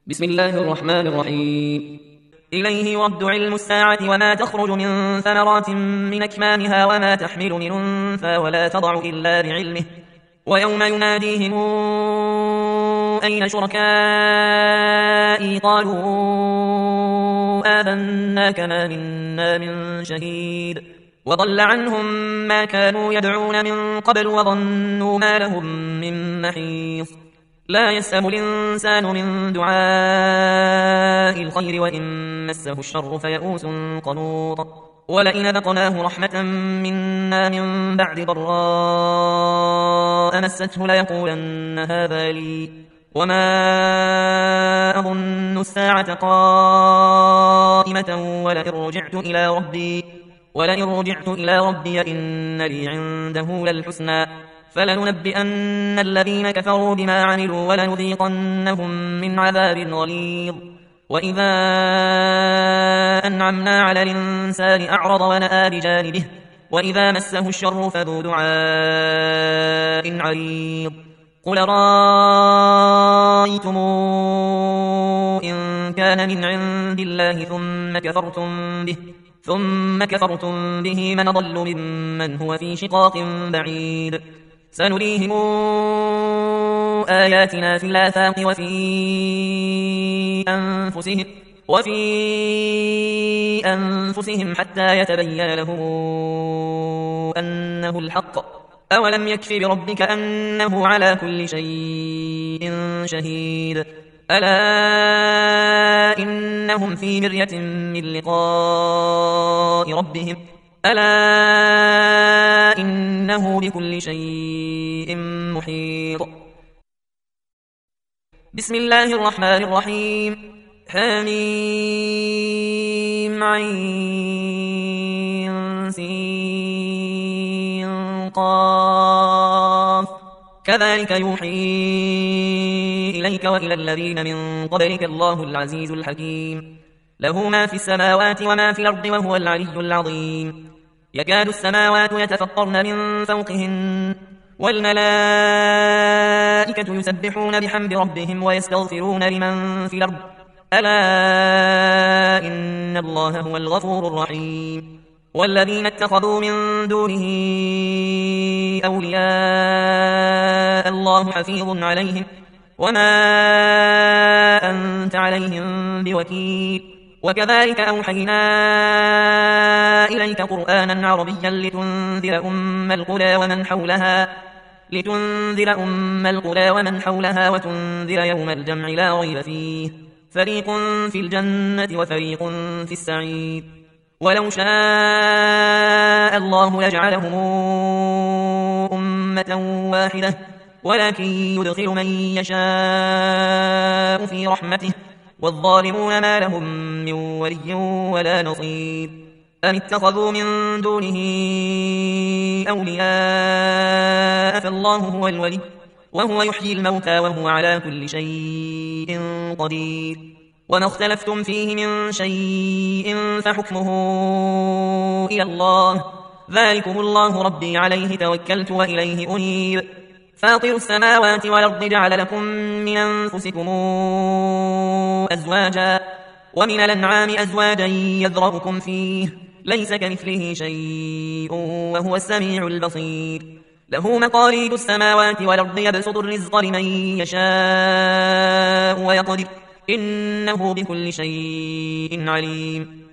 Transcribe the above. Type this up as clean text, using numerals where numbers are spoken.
بسم الله الرحمن الرحيم. إليه يرد علم الساعة وما تخرج من ثمرات من أكمامها وما تحمل من أنثى ولا تضع إلا بعلمه ويوم يناديهم أين شركائي قالوا آذناك ما منا من شهيد وضل عنهم ما كانوا يدعون من قبل وظنوا ما لهم من محيص لا يسأم الإنسان من دعاء الخير وإن مسه الشر فيئوس قنوط ولئن ذقناه رحمة منا من بعد ضراء مسته ليقولن هذا لي وما أظن الساعة قائمة ولئن رجعت إلى ربي إن لي عنده للحسنى فلننبئن الذين كفروا بما عملوا ولنذيقنهم من عذاب غليظ وإذا أنعمنا على الإنسان أعرض ونأى بجانبه وإذا مسه الشر فذو دعاء عريض قل رأيتم إن كان من عند الله ثم كفرتم به من ضل ممن هو في شقاق بعيد سنريهم آياتنا في الآفاق وفي أنفسهم حتى يتبين لهم أنه الحق أولم يكف بربك أنه على كل شيء شهيد ألا إنهم في مرية من لقاء ربهم ألا إنه بكل شيء محيط بسم الله الرحمن الرحيم حميم عين سين قاف كذلك يوحي إليك وإلى الذين من قبلك الله العزيز الحكيم له ما في السماوات وما في الأرض وهو العلي العظيم يكاد السماوات يتفطرن من فوقهن والملائكة يسبحون بحمد ربهم ويستغفرون لمن في الأرض ألا إن الله هو الغفور الرحيم والذين اتخذوا من دونه أولياء الله حفيظ عليهم وما أنت عليهم بوكيل وكذلك أوحينا إليك قرآنا عربيا لتنذر أم القرى ومن حولها وتنذر يوم الجمع لا ريب فيه فريق في الجنة وفريق في السعير ولو شاء الله لجعلهم أمة واحدة ولكن يدخل من يشاء في رحمته والظالمون ما لهم من ولي ولا نصير أم اتخذوا من دونه أولياء فالله هو الولي وهو يحيي الموتى وهو على كل شيء قدير وما اختلفتم فيه من شيء فحكمه إلى الله ذلكم الله ربي عليه توكلت وإليه أنيب فاطر السماوات والأرض جعل لكم من أنفسكم أزواجا ومن الأنعام أزواجا يذرأكم فيه ليس كمثله شيء وهو السميع البصير له مقاليد السماوات والأرض يبسط الرزق لمن يشاء ويقدر إنه بكل شيء عليم